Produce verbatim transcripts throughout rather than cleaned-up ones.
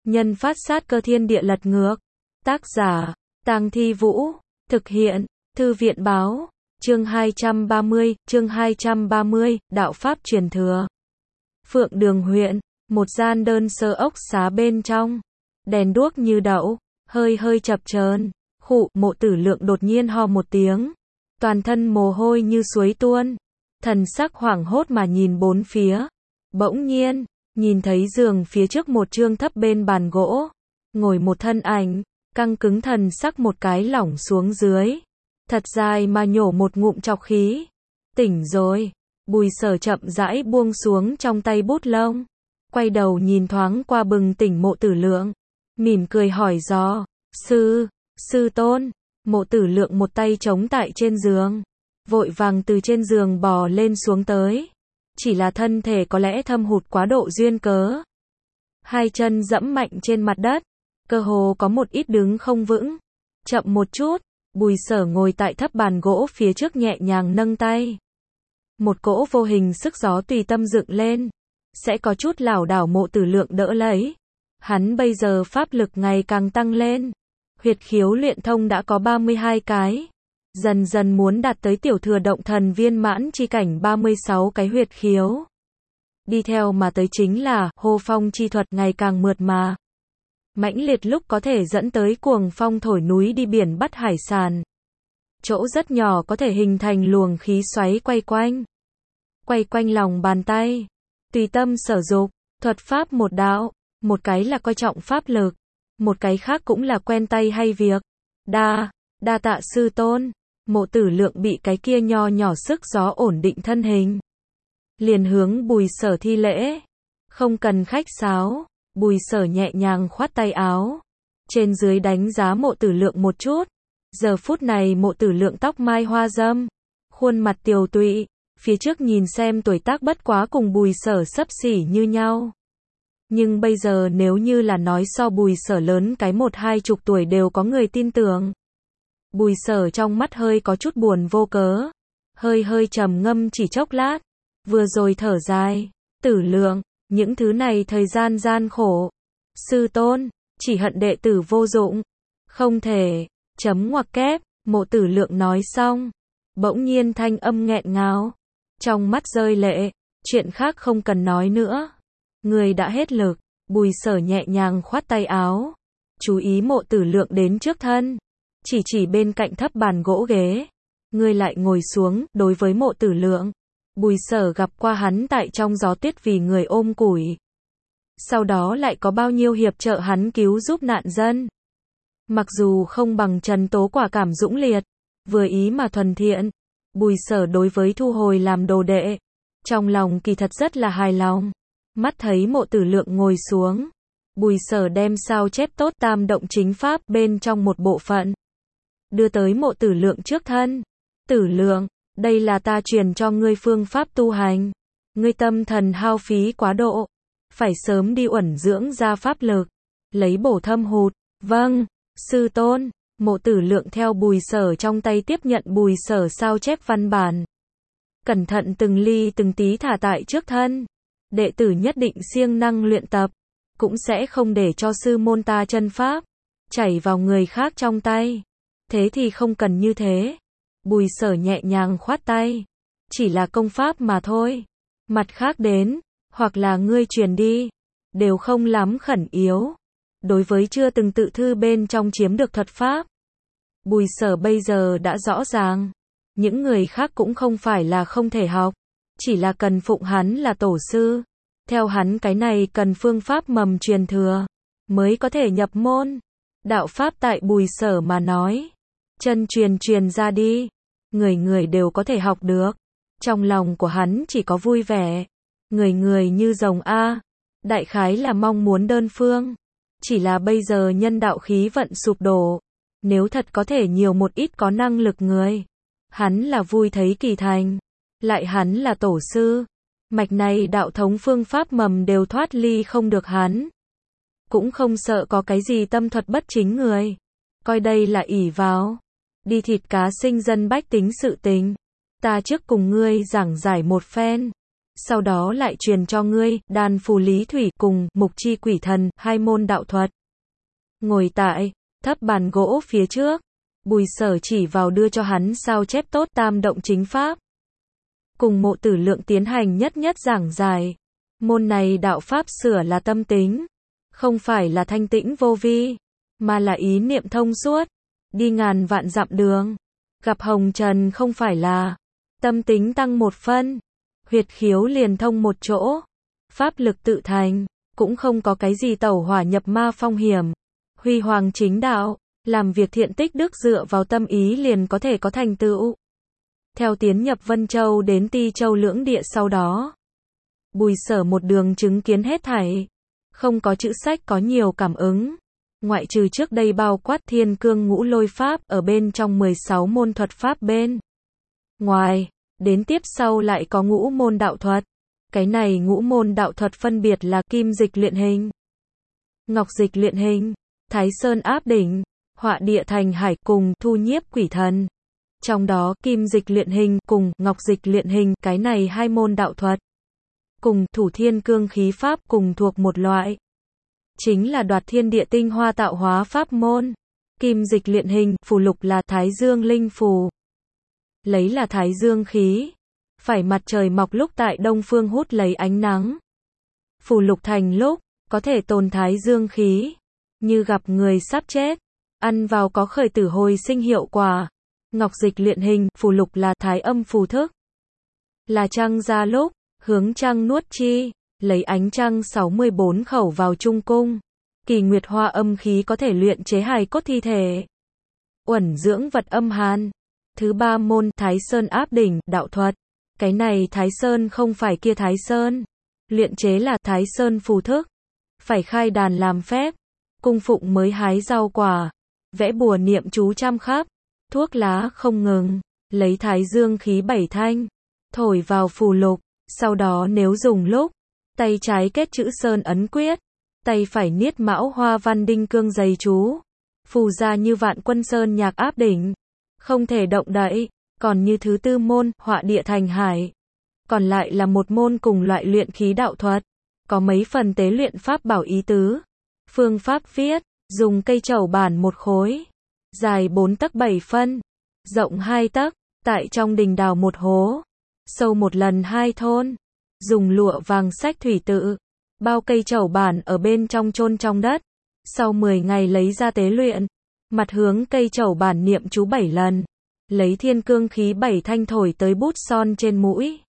nhân phát sát cơ thiên địa lật ngược. Tác giả, Tang Thi Vũ. Thực hiện, Thư viện Báo. Chương hai trăm ba mươi, chương hai trăm ba mươi, Đạo Pháp truyền thừa. Phượng Đường huyện, một gian đơn sơ ốc xá bên trong. Đèn đuốc như đậu, hơi hơi chập chờn. Khụ, Mộ Tử Lượng đột nhiên ho một tiếng. Toàn thân mồ hôi như suối tuôn. Thần sắc hoảng hốt mà nhìn bốn phía. Bỗng nhiên, nhìn thấy giường phía trước một chương thấp bên bàn gỗ. Ngồi một thân ảnh, căng cứng thần sắc một cái lỏng xuống dưới. Thật dài mà nhổ một ngụm trọc khí. Tỉnh rồi. Bùi Sở chậm rãi buông xuống trong tay bút lông. Quay đầu nhìn thoáng qua bừng tỉnh Mộ Tử Lượng. Mỉm cười hỏi dò. Sư, sư tôn. Mộ Tử Lượng một tay chống tại trên giường. Vội vàng từ trên giường bò lên xuống tới. Chỉ là thân thể có lẽ thâm hụt quá độ duyên cớ. Hai chân dẫm mạnh trên mặt đất. Cơ hồ có một ít đứng không vững. Chậm một chút. Bùi Sở ngồi tại thấp bàn gỗ phía trước nhẹ nhàng nâng tay. Một cỗ vô hình sức gió tùy tâm dựng lên. Sẽ có chút lảo đảo Mộ Tử Lượng đỡ lấy. Hắn bây giờ pháp lực ngày càng tăng lên. Huyệt khiếu luyện thông đã có ba mươi hai cái. Dần dần muốn đạt tới tiểu thừa động thần viên mãn chi cảnh ba mươi sáu cái huyệt khiếu. Đi theo mà tới chính là hô phong chi thuật ngày càng mượt mà. Mãnh liệt lúc có thể dẫn tới cuồng phong thổi núi đi biển bắt hải sản. Chỗ rất nhỏ có thể hình thành luồng khí xoáy quay quanh. Quay quanh lòng bàn tay. Tùy tâm sở dục, thuật pháp một đạo. Một cái là coi trọng pháp lực. Một cái khác cũng là quen tay hay việc. Đa, đa tạ sư tôn. Mộ Tử Lượng bị cái kia nho nhỏ sức gió ổn định thân hình. Liền hướng Bùi Sở thi lễ. Không cần khách sáo. Bùi Sở nhẹ nhàng khoát tay áo. Trên dưới đánh giá Mộ Tử Lượng một chút. Giờ phút này Mộ Tử Lượng tóc mai hoa râm. Khuôn mặt tiều tụy. Phía trước nhìn xem tuổi tác bất quá cùng Bùi Sở xấp xỉ như nhau. Nhưng bây giờ nếu như là nói so Bùi Sở lớn cái một hai chục tuổi đều có người tin tưởng. Bùi Sở trong mắt hơi có chút buồn vô cớ. Hơi hơi trầm ngâm chỉ chốc lát. Vừa rồi thở dài. Tử Lượng, những thứ này thời gian gian khổ. Sư tôn, chỉ hận đệ tử vô dụng. Không thể, chấm ngoặc kép, Mộ Tử Lượng nói xong. Bỗng nhiên thanh âm nghẹn ngào. Trong mắt rơi lệ, chuyện khác không cần nói nữa. Người đã hết lực, Bùi Sở nhẹ nhàng khoát tay áo. Chú ý Mộ Tử Lượng đến trước thân. Chỉ chỉ bên cạnh thấp bàn gỗ ghế. Người lại ngồi xuống, đối với Mộ Tử Lượng. Bùi Sở gặp qua hắn tại trong gió tuyết vì người ôm củi. Sau đó lại có bao nhiêu hiệp trợ hắn cứu giúp nạn dân. Mặc dù không bằng Trần Tố quả cảm dũng liệt, vừa ý mà thuần thiện. Bùi Sở đối với thu hồi làm đồ đệ. Trong lòng kỳ thật rất là hài lòng. Mắt thấy Mộ Tử Lượng ngồi xuống. Bùi Sở đem sao chép tốt tam động chính pháp bên trong một bộ phận. Đưa tới Mộ Tử Lượng trước thân. Tử Lượng, đây là ta truyền cho ngươi phương pháp tu hành. Ngươi tâm thần hao phí quá độ. Phải sớm đi uẩn dưỡng ra pháp lực. Lấy bổ thâm hụt. Vâng, sư tôn. Mộ Tử Lượng theo Bùi Sở trong tay tiếp nhận Bùi Sở sao chép văn bản. Cẩn thận từng ly từng tí thả tại trước thân. Đệ tử nhất định siêng năng luyện tập. Cũng sẽ không để cho sư môn ta chân pháp chảy vào người khác trong tay. Thế thì không cần như thế. Bùi Sở nhẹ nhàng khoát tay. Chỉ là công pháp mà thôi. Mặt khác đến, hoặc là ngươi truyền đi, đều không lắm khẩn yếu. Đối với chưa từng tự thư bên trong chiếm được thuật pháp, Bùi Sở bây giờ đã rõ ràng. Những người khác cũng không phải là không thể học. Chỉ là cần phụng hắn là tổ sư. Theo hắn cái này cần phương pháp mầm truyền thừa. Mới có thể nhập môn. Đạo pháp tại Bùi Sở mà nói. Chân truyền truyền ra đi. Người người đều có thể học được. Trong lòng của hắn chỉ có vui vẻ. Người người như rồng A. Đại khái là mong muốn đơn phương. Chỉ là bây giờ nhân đạo khí vận sụp đổ. Nếu thật có thể nhiều một ít có năng lực người. Hắn là vui thấy kỳ thành. Lại hắn là tổ sư. Mạch này đạo thống phương pháp mầm đều thoát ly không được hắn. Cũng không sợ có cái gì tâm thuật bất chính người. Coi đây là ỷ vào. Đi thịt cá sinh dân bách tính sự tình. Ta trước cùng ngươi giảng giải một phen. sau đó lại truyền cho ngươi, đan phù lý thủy cùng mục chi quỷ thần, hai môn đạo thuật. Ngồi tại thấp bàn gỗ phía trước, Bùi Sở chỉ vào đưa cho hắn sao chép tốt tam động chính pháp. Cùng Mộ Tử Lượng tiến hành nhất nhất giảng giải. Môn này đạo pháp sửa là tâm tính, không phải là thanh tĩnh vô vi, mà là ý niệm thông suốt, đi ngàn vạn dặm đường. Gặp hồng trần không phải là tâm tính tăng một phân, huyệt khiếu liền thông một chỗ, pháp lực tự thành, cũng không có cái gì tẩu hỏa nhập ma phong hiểm. Huy hoàng chính đạo, làm việc thiện tích đức dựa vào tâm ý liền có thể có thành tựu. Theo tiến nhập Vân Châu đến Ti Châu lưỡng địa sau đó, Bùi Sở một đường chứng kiến hết thảy, không có chữ sách có nhiều cảm ứng, ngoại trừ trước đây bao quát thiên cương ngũ lôi pháp ở bên trong mười sáu môn thuật pháp bên ngoài, đến tiếp sau lại có ngũ môn đạo thuật. Cái này ngũ môn đạo thuật phân biệt là kim dịch luyện hình, ngọc dịch luyện hình, Thái Sơn áp đỉnh, họa địa thành hải cùng thu nhiếp quỷ thần. Trong đó kim dịch luyện hình cùng ngọc dịch luyện hình, cái này hai môn đạo thuật cùng thủ thiên cương khí pháp cùng thuộc một loại, chính là đoạt thiên địa tinh hoa tạo hóa pháp môn. Kim dịch luyện hình, phù lục là Thái Dương linh phù, lấy là Thái Dương khí, phải mặt trời mọc lúc tại đông phương hút lấy ánh nắng. Phù lục thành lúc, có thể tồn Thái Dương khí, như gặp người sắp chết, ăn vào có khởi tử hồi sinh hiệu quả. Ngọc dịch luyện hình, phù lục là Thái âm phù thức, là trăng ra lúc, hướng trăng nuốt chi, lấy ánh trăng sáu mươi bốn khẩu vào trung cung. Kỳ nguyệt hoa âm khí có thể luyện chế hài cốt thi thể, uẩn dưỡng vật âm hàn. Thứ ba môn, Thái Sơn áp đỉnh, đạo thuật. Cái này Thái Sơn không phải kia Thái Sơn, luyện chế là Thái Sơn phù thức, phải khai đàn làm phép, cung phụng mới hái rau quả, vẽ bùa niệm chú trăm khắp, thuốc lá không ngừng, lấy Thái Dương khí bảy thanh, thổi vào phù lục, sau đó nếu dùng lúc, tay trái kết chữ sơn ấn quyết, tay phải niết mão hoa văn đinh cương dày chú, phù ra như vạn quân sơn nhạc áp đỉnh, không thể động đậy. Còn như thứ tư môn, họa địa thành hải, còn lại là một môn cùng loại luyện khí đạo thuật, có mấy phần tế luyện pháp bảo ý tứ. Phương pháp viết, dùng cây trầu bản một khối, dài bốn tấc bảy phân, rộng hai tấc, tại trong đình đào một hố, sâu một lần hai thôn, dùng lụa vàng sách thủy tự, bao cây trầu bản ở bên trong chôn trong đất, sau mười ngày lấy ra tế luyện, mặt hướng cây trầu bản niệm chú bảy lần. Lấy thiên cương khí bảy thanh thổi tới bút son trên mũi,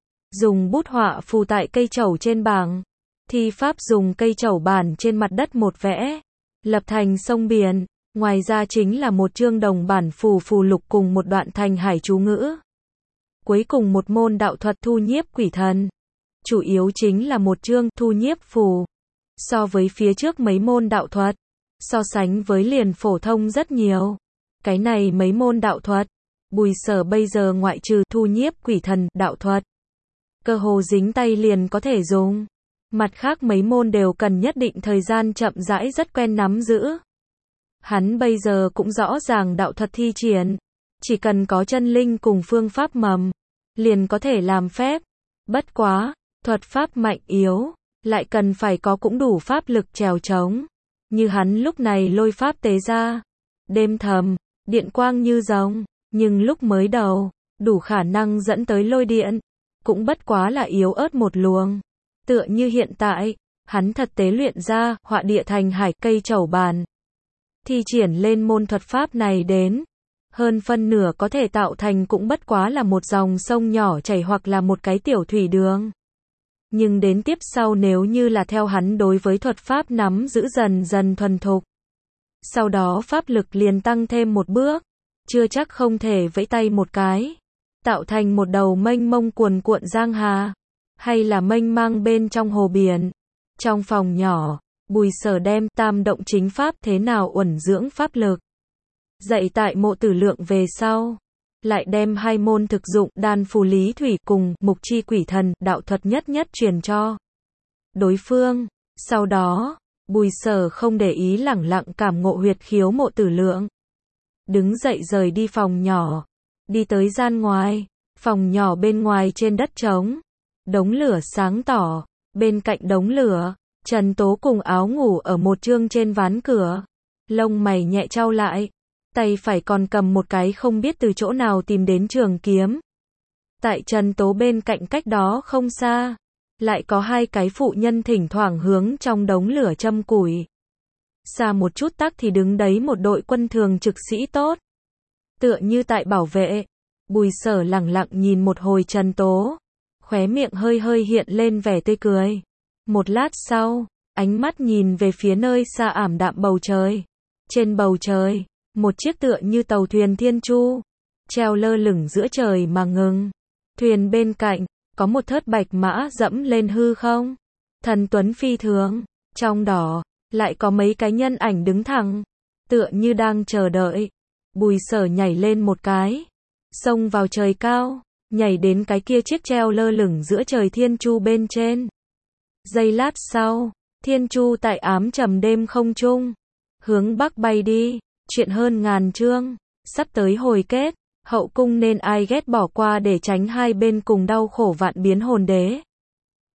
dùng bút họa phù tại cây trầu trên bảng, thi pháp dùng cây trầu bản trên mặt đất một vẽ, lập thành sông biển. Ngoài ra chính là một chương đồng bản phù phù lục cùng một đoạn thành hải chú ngữ. Cuối cùng một môn đạo thuật thu nhiếp quỷ thần, chủ yếu chính là một chương thu nhiếp phù. So với phía trước mấy môn đạo thuật, so sánh với liền phổ thông rất nhiều. Cái này mấy môn đạo thuật, Bùi Sở bây giờ ngoại trừ thu nhiếp quỷ thần đạo thuật, cơ hồ dính tay liền có thể dùng. Mặt khác mấy môn đều cần nhất định thời gian chậm rãi rất quen nắm giữ. Hắn bây giờ cũng rõ ràng đạo thuật thi triển, chỉ cần có chân linh cùng phương pháp mầm, liền có thể làm phép. Bất quá, thuật pháp mạnh yếu, lại cần phải có cũng đủ pháp lực trèo trống. Như hắn lúc này lôi pháp tế ra, đêm thầm, điện quang như rồng, nhưng lúc mới đầu, đủ khả năng dẫn tới lôi điện, cũng bất quá là yếu ớt một luồng. Tựa như hiện tại, hắn thật tế luyện ra, họa địa thành hải cây trầu bàn. Thi triển lên môn thuật pháp này đến, hơn phân nửa có thể tạo thành cũng bất quá là một dòng sông nhỏ chảy hoặc là một cái tiểu thủy đường. Nhưng đến tiếp sau nếu như là theo hắn đối với thuật pháp nắm giữ dần dần thuần thục, sau đó pháp lực liền tăng thêm một bước, chưa chắc không thể vẫy tay một cái, tạo thành một đầu mênh mông cuồn cuộn giang hà, hay là mênh mang bên trong hồ biển. Trong phòng nhỏ, Bùi Sở đem tam động chính pháp thế nào uẩn dưỡng pháp lực dạy tại Mộ Tử Lượng về sau, lại đem hai môn thực dụng đan phù lý thủy cùng mục chi quỷ thần đạo thuật nhất nhất truyền cho đối phương. Sau đó, Bùi Sở không để ý lẳng lặng cảm ngộ huyệt khiếu Mộ Tử Lượng, đứng dậy rời đi phòng nhỏ, đi tới gian ngoài. Phòng nhỏ bên ngoài trên đất trống, Đống lửa sáng tỏ, bên cạnh đống lửa, Trần Tố cùng áo ngủ ở một chương trên ván cửa. Lông mày nhẹ chau lại, tay phải còn cầm một cái không biết từ chỗ nào tìm đến trường kiếm. Tại Trần Tố bên cạnh cách đó không xa, lại có hai cái phụ nhân thỉnh thoảng hướng trong đống lửa châm củi. Xa một chút tắc thì đứng đấy một đội quân thường trực sĩ tốt. Tựa như tại bảo vệ. Bùi Sở lẳng lặng nhìn một hồi Trần Tố, khóe miệng hơi hơi hiện lên vẻ tươi cười. Một lát sau, ánh mắt nhìn về phía nơi xa ảm đạm bầu trời. Trên bầu trời, một chiếc tựa như tàu thuyền thiên chu, treo lơ lửng giữa trời mà ngừng. Thuyền bên cạnh, có một thớt bạch mã dẫm lên hư không. Thần tuấn phi thường, trong đó, lại có mấy cái nhân ảnh đứng thẳng, tựa như đang chờ đợi. Bùi Sở nhảy lên một cái, xông vào trời cao, nhảy đến cái kia chiếc treo lơ lửng giữa trời thiên chu bên trên. Giây lát sau, thiên chu tại ám trầm đêm không trung, hướng bắc bay đi, chuyện hơn ngàn chương, sắp tới hồi kết, hậu cung nên ai ghét bỏ qua để tránh hai bên cùng đau khổ vạn biến hồn đế.